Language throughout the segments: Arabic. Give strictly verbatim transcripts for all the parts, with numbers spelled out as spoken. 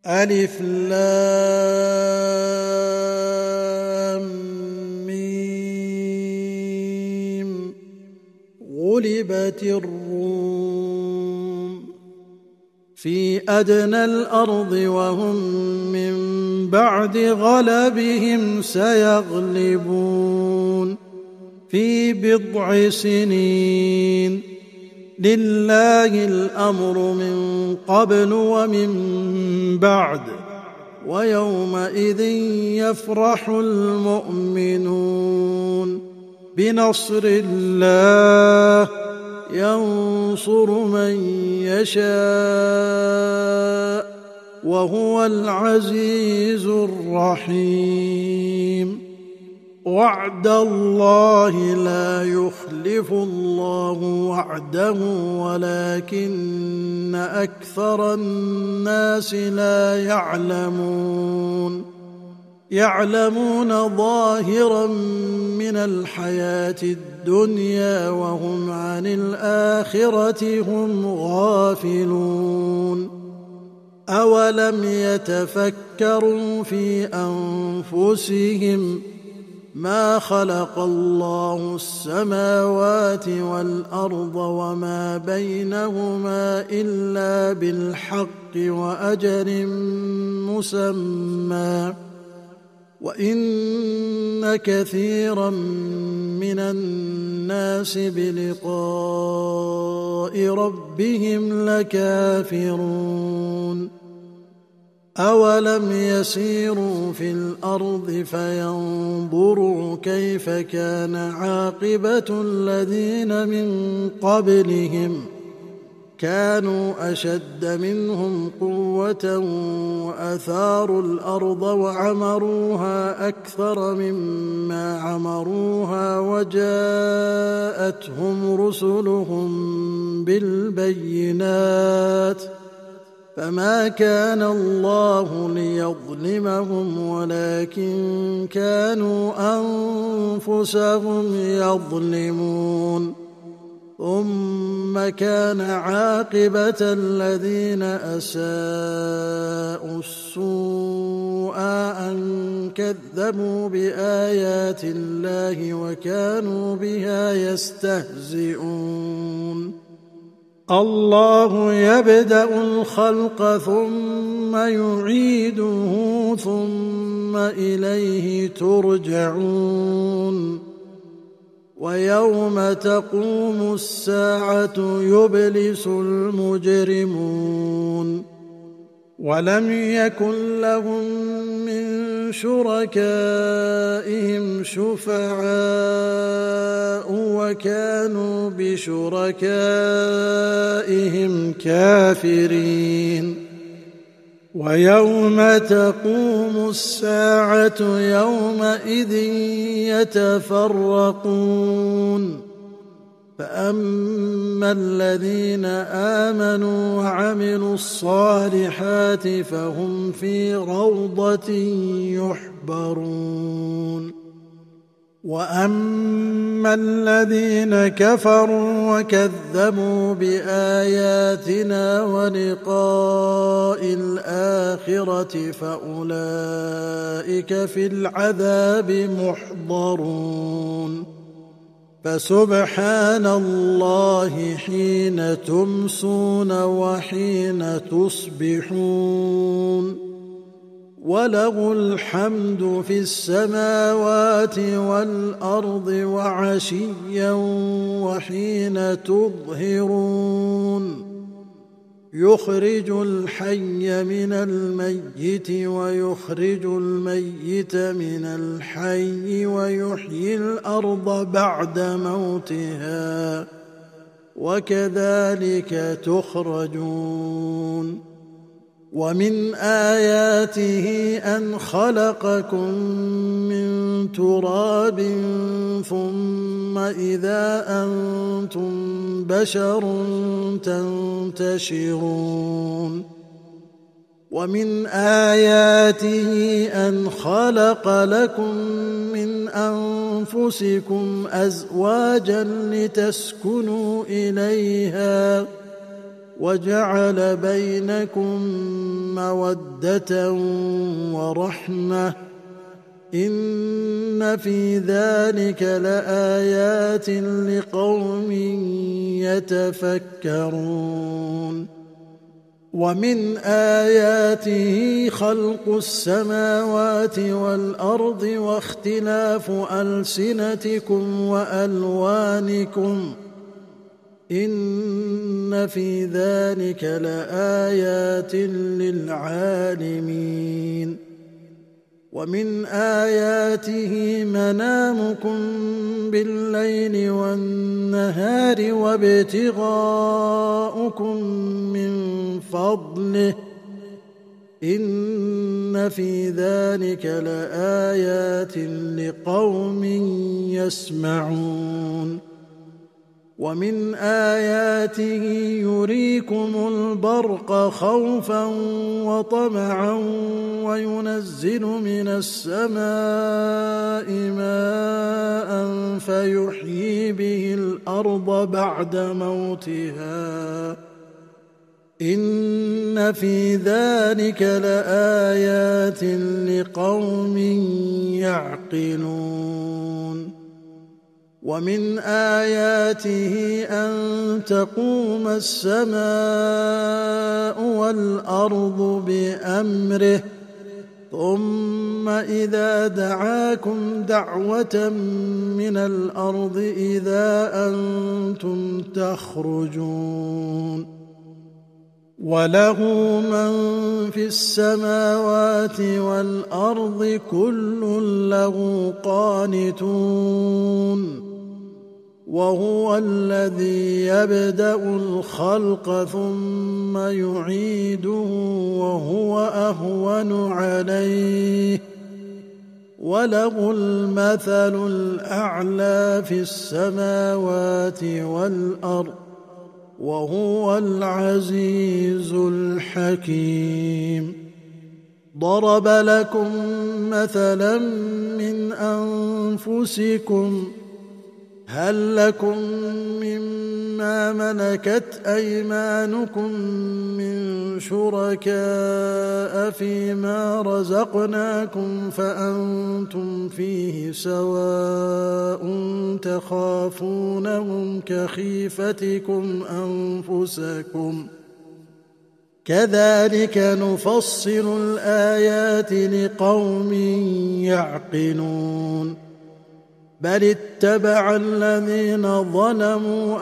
ألف لام ميم. غلبت الروم في أدنى الأرض وهم من بعد غلبهم سيغلبون في بضع سنين. لله الأمر من قبل ومن بعد ويومئذ يفرح المؤمنون بنصر الله ينصر من يشاء وهو العزيز الرحيم. وعد الله لا يخلف الله وعده ولكن أكثر الناس لا يعلمون. يعلمون ظاهرا من الحياة الدنيا وهم عن الآخرة هم غافلون. أولم يتفكروا في أنفسهم ما خلق الله السماوات والأرض وما بينهما إلا بالحق وأجل مسمى وإن كثيرا من الناس بلقاء ربهم لكافرون. أولم يسيروا في الأرض فينظروا كيف كان عاقبة الذين من قبلهم كانوا أشد منهم قوة وأثاروا الأرض وعمروها أكثر مما عمروها وجاءتهم رسلهم بالبينات فما كان الله ليظلمهم ولكن كانوا أنفسهم يظلمون. ثم كان عاقبة الذين أساءوا السوء أن كذبوا بآيات الله وكانوا بها يستهزئون. الله يبدأ الخلق ثم يعيده ثم إليه ترجعون. ويوم تقوم الساعة يبلس المجرمون ولم يكن لهم من شركائهم شفعاء وكانوا بشركائهم كافرين. ويوم تقوم الساعة يومئذ يتفرقون فأما الذين آمنوا وعملوا الصالحات فهم في روضة يحبرون. وأما الذين كفروا وكذبوا بآياتنا ولقاء الآخرة فأولئك في العذاب محضرون. فسبحان الله حين تمسون وحين تصبحون وله الحمد في السماوات والأرض وعشيا وحين تظهرون. يخرج الحي من الميت ويخرج الميت من الحي ويحيي الأرض بعد موتها وكذلك تخرجون. ومن آياته أن خلقكم من تراب ثم إذا أنتم بشر تنتشرون. ومن آياته أن خلق لكم من أنفسكم أزواجا لتسكنوا إليها وجعل بينكم مودة ورحمة إن في ذلك لآيات لقوم يتفكرون ومن آياته خلق السماوات والأرض واختلاف ألسنتكم وألوانكم إن في ذلك لآيات للعالمين ومن آياته منامكم بالليل والنهار وابتغاؤكم من فضله إن في ذلك لآيات لقوم يسمعون ومن آياته يريكم البرق خوفا وطمعا وينزل من السماء ماء فيحيي به الأرض بعد موتها إن في ذلك لآيات لقوم يعقلون ومن آياته أن تقوم السماء والأرض بأمره ثم إذا دعاكم دعوة من الأرض إذا أنتم تخرجون وله من في السماوات والأرض كل له قانتون وهو الذي يبدأ الخلق ثم يعيده وهو أهون عليه وله المثل الأعلى في السماوات والأرض وهو العزيز الحكيم ضرب لكم مثلا من أنفسكم هل لكم مما ملكت أيمانكم من شركاء فيما رزقناكم فأنتم فيه سواء تخافونهم كخيفتكم أنفسكم كذلك نفصل الآيات لقوم يعقلون بل اتبع الذين ظلموا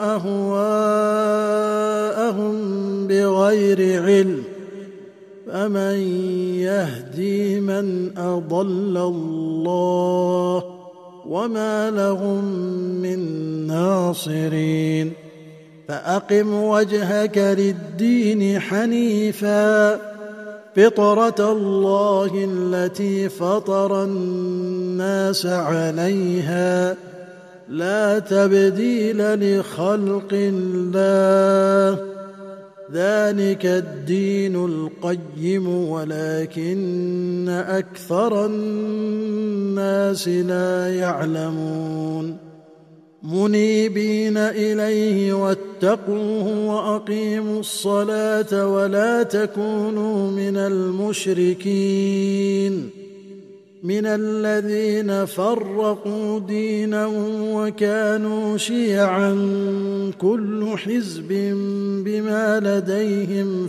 أهواءهم بغير علم فمن يهدي من أضل الله وما لهم من ناصرين فأقم وجهك للدين حنيفا فطرة الله التي فطر الناس عليها لا تبديل لخلق الله ذلك الدين القيم ولكن أكثر الناس لا يعلمون منيبين إليه واتقوه وأقيموا الصلاة ولا تكونوا من المشركين من الذين فرقوا دينهم وكانوا شيعا كل حزب بما لديهم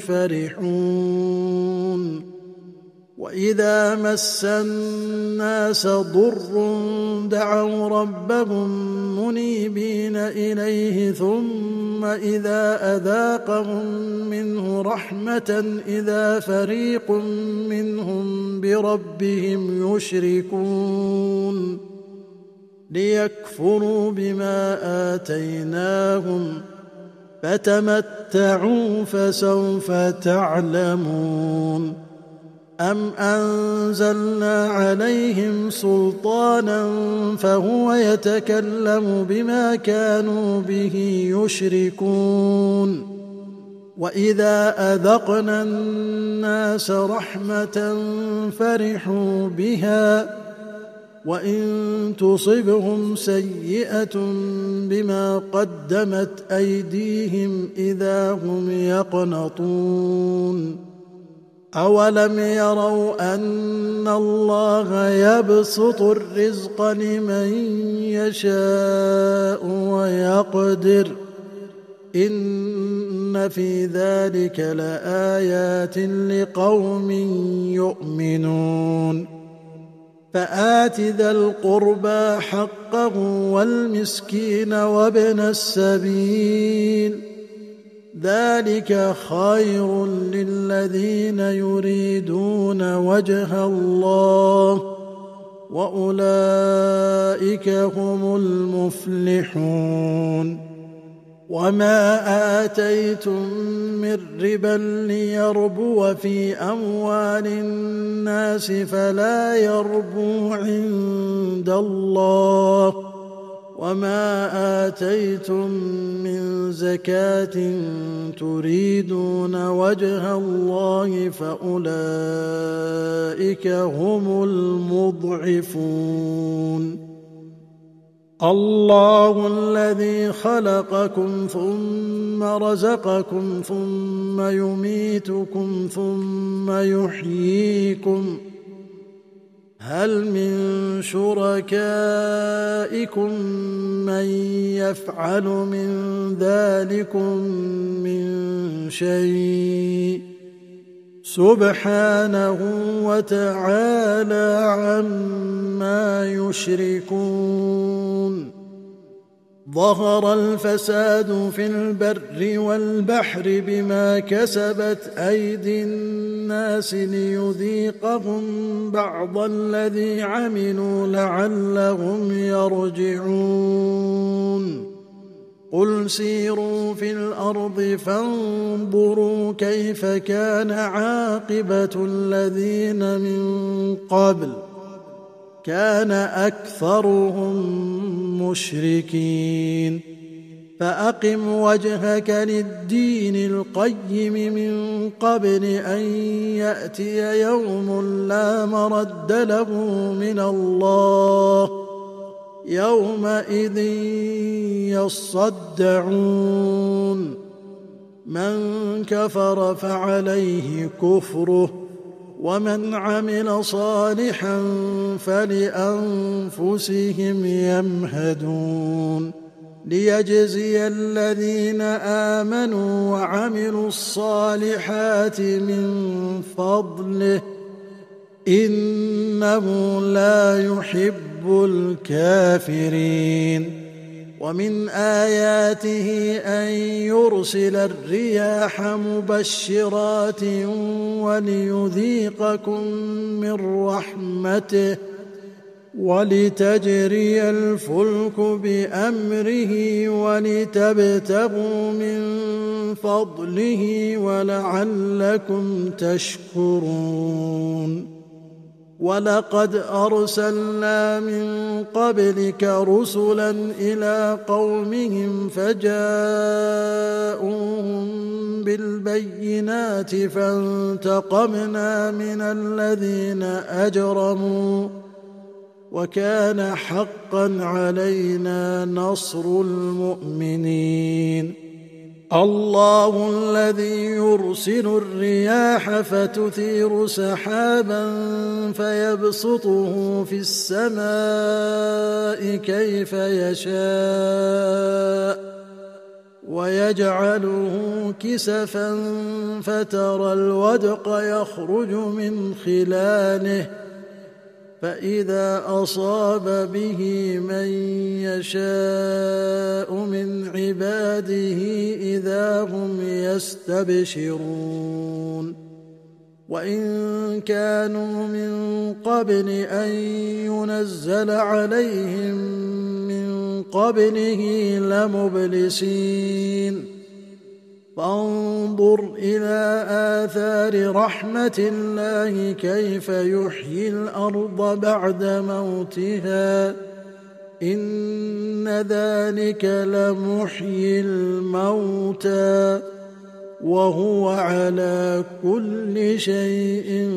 فرحون وإذا مس الناس ضر دعوا ربهم منيبين إليه ثم إذا أذاقهم منه رحمة إذا فريق منهم بربهم يشركون ليكفروا بما آتيناهم فتمتعوا فسوف تعلمون أم أنزلنا عليهم سلطانا فهو يتكلم بما كانوا به يشركون وإذا أذقنا الناس رحمة فرحوا بها وإن تصبهم سيئة بما قدمت أيديهم إذا هم يقنطون أولم يروا أن الله يبسط الرزق لمن يشاء ويقدر إن في ذلك لآيات لقوم يؤمنون فآت ذا القربى حقه والمسكين وابن السبيل ذلك خير للذين يريدون وجه الله وأولئك هم المفلحون وما آتيتم من ربا ليربو في أموال الناس فلا يربو عند الله وما آتيتم من زكاة تريدون وجه الله فأولئك هم المضعفون الله الذي خلقكم ثم رزقكم ثم يميتكم ثم يحييكم هل من شركائكم من يفعل من ذلكم من شيء سبحانه وتعالى عما يشركون ظهر الفساد في البر والبحر بما كسبت أيدي الناس ليذيقهم بعض الذي عملوا لعلهم يرجعون قل سيروا في الأرض فانظروا كيف كان عاقبة الذين من قبل كان أكثرهم مشركين فأقم وجهك للدين القيم من قبل أن يأتي يوم لا مرد له من الله يومئذ يصدعون من كفر فعليه كفره ومن عمل صالحا فلأنفسهم يمهدون ليجزي الذين آمنوا وعملوا الصالحات من فضله إنه لا يحب الكافرين ومن آياته أن يرسل الرياح مبشرات وليذيقكم من رحمته ولتجري الفلك بأمره ولتبتغوا من فضله ولعلكم تشكرون ولقد أرسلنا من قبلك رسلا إلى قومهم فجاءوهم بالبينات فانتقمنا من الذين أجرموا وكان حقا علينا نصر المؤمنين الله الذي يرسل الرياح فتثير سحابا فيبسطه في السماء كيف يشاء ويجعله كسفا فترى الودق يخرج من خلاله فإذا أصاب به من يشاء من عباده إذا هم يستبشرون وإن كانوا من قبل أن ينزل عليهم من قبله لمبلسين فانظر إلى آثار رحمة الله كيف يحيي الأرض بعد موتها إن ذلك لمحيي الموتى وهو على كل شيء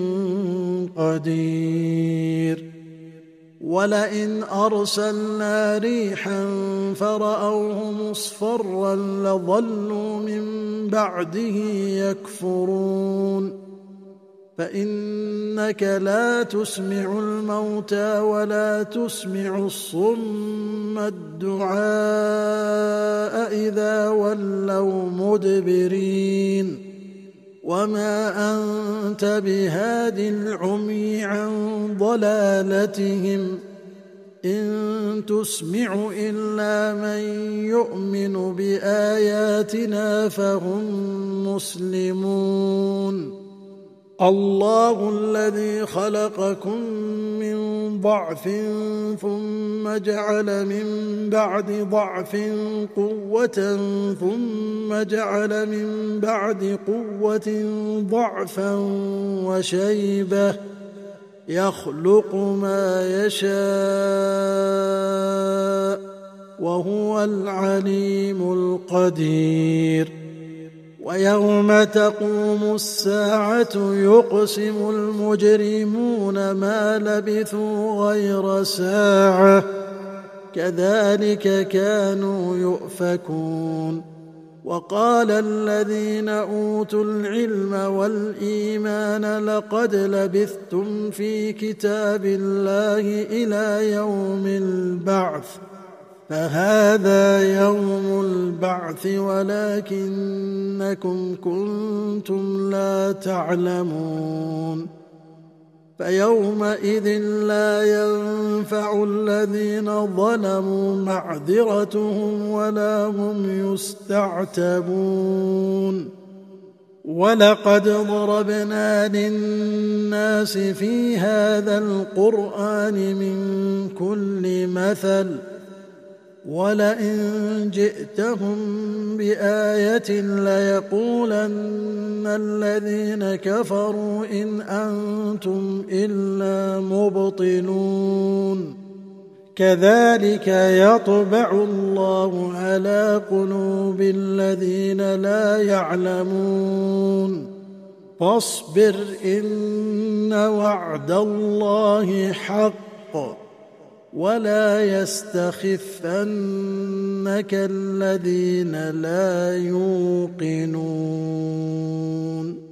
قدير ولئن أرسلنا ريحا فرأوه مصفرا لظلوا من بعده يكفرون فإنك لا تسمع الموتى ولا تسمع الصم الدعاء إذا ولوا مدبرين وما أنت بهاد العمي عن ضلالتهم إن تسمع إلا من يؤمن بآياتنا فهم مسلمون الله الذي خلقكم من ضعف ثم جعل من بعد ضعف قوة ثم جعل من بعد قوة ضعفا وشيبة يخلق ما يشاء وهو العليم القدير ويوم تقوم الساعة يقسم المجرمون ما لبثوا غير ساعة كذلك كانوا يؤفكون وقال الذين أوتوا العلم والإيمان لقد لبثتم في كتاب الله إلى يوم البعث فهذا يوم البعث ولكنكم كنتم لا تعلمون فيومئذ لا ينفع الذين ظلموا معذرتهم ولا هم يستعتبون ولقد ضربنا للناس في هذا القرآن من كل مثل ولئن جئتهم بآية ليقولن الذين كفروا إن أنتم إلا مبطلون كذلك يطبع الله على قلوب الذين لا يعلمون فاصبر إن وعد الله حق ولا يستخفنك الذين لا يوقنون